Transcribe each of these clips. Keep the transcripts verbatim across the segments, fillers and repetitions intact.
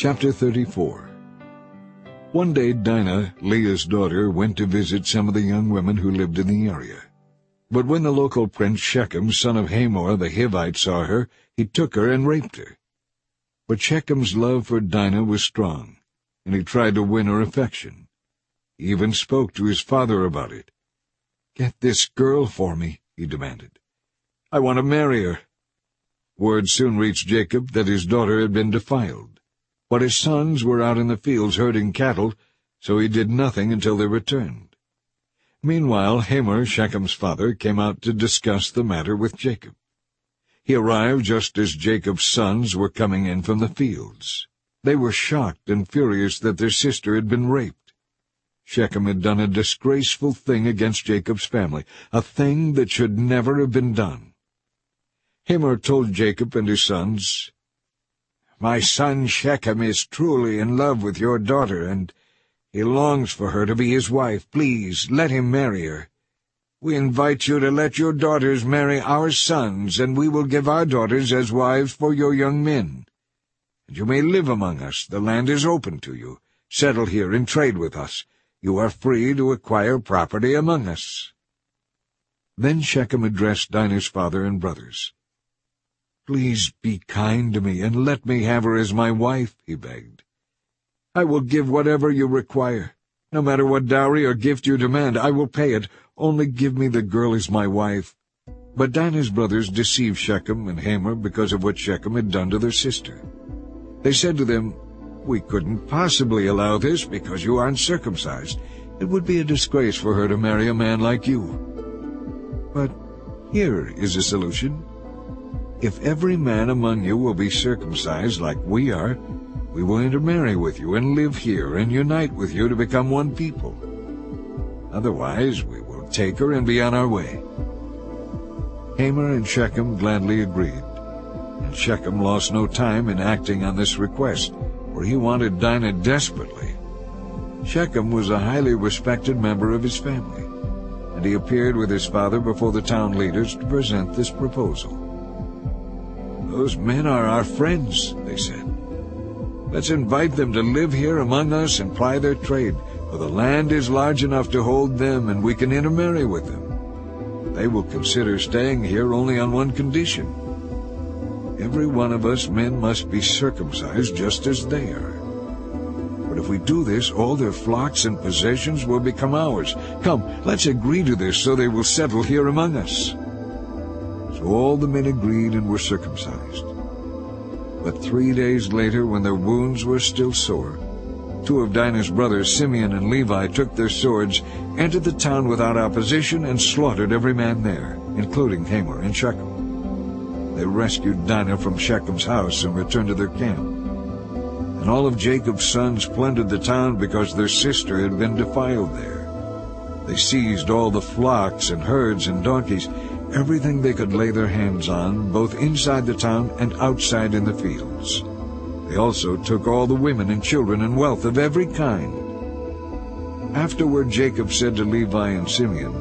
Chapter thirty-four. One day Dinah, Leah's daughter, went to visit some of the young women who lived in the area. But when the local prince Shechem, son of Hamor the Hivite, saw her, he took her and raped her. But Shechem's love for Dinah was strong, and he tried to win her affection. He even spoke to his father about it. "Get this girl for me," he demanded. "I want to marry her." Word soon reached Jacob that his daughter had been defiled. But his sons were out in the fields herding cattle, so he did nothing until they returned. Meanwhile, Hamor, Shechem's father, came out to discuss the matter with Jacob. He arrived just as Jacob's sons were coming in from the fields. They were shocked and furious that their sister had been raped. Shechem had done a disgraceful thing against Jacob's family, a thing that should never have been done. Hamor told Jacob and his sons, "My son Shechem is truly in love with your daughter, and he longs for her to be his wife. Please, let him marry her. We invite you to let your daughters marry our sons, and we will give our daughters as wives for your young men. And you may live among us. The land is open to you. Settle here and trade with us. You are free to acquire property among us." Then Shechem addressed Dinah's father and brothers. "Please be kind to me and let me have her as my wife," he begged. "I will give whatever you require. No matter what dowry or gift you demand, I will pay it. Only give me the girl as my wife." But Dinah's brothers deceived Shechem and Hamor because of what Shechem had done to their sister. They said to them, "We couldn't possibly allow this because you aren't circumcised. It would be a disgrace for her to marry a man like you. But here is a solution. If every man among you will be circumcised like we are, we will intermarry with you and live here and unite with you to become one people. Otherwise, we will take her and be on our way." Hamor and Shechem gladly agreed, and Shechem lost no time in acting on this request, for he wanted Dinah desperately. Shechem was a highly respected member of his family, and he appeared with his father before the town leaders to present this proposal. "Those men are our friends," they said. "Let's invite them to live here among us and ply their trade, for the land is large enough to hold them, and we can intermarry with them. They will consider staying here only on one condition. Every one of us men must be circumcised just as they are. But if we do this, all their flocks and possessions will become ours. Come, let's agree to this so they will settle here among us." So all the men agreed and were circumcised. But three days later, when their wounds were still sore, two of Dinah's brothers, Simeon and Levi, took their swords, entered the town without opposition, and slaughtered every man there, including Hamor and Shechem. They rescued Dinah from Shechem's house and returned to their camp. And all of Jacob's sons plundered the town because their sister had been defiled there. They seized all the flocks and herds and donkeys, everything they could lay their hands on, both inside the town and outside in the fields. They also took all the women and children and wealth of every kind. Afterward Jacob said to Levi and Simeon,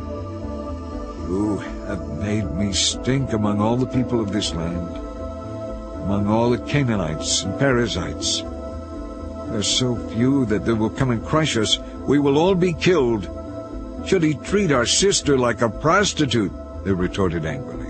"You have made me stink among all the people of this land, among all the Canaanites and Perizzites. There are so few that they will come and crush us. We will all be killed. Should he treat our sister like a prostitute?" They retorted angrily.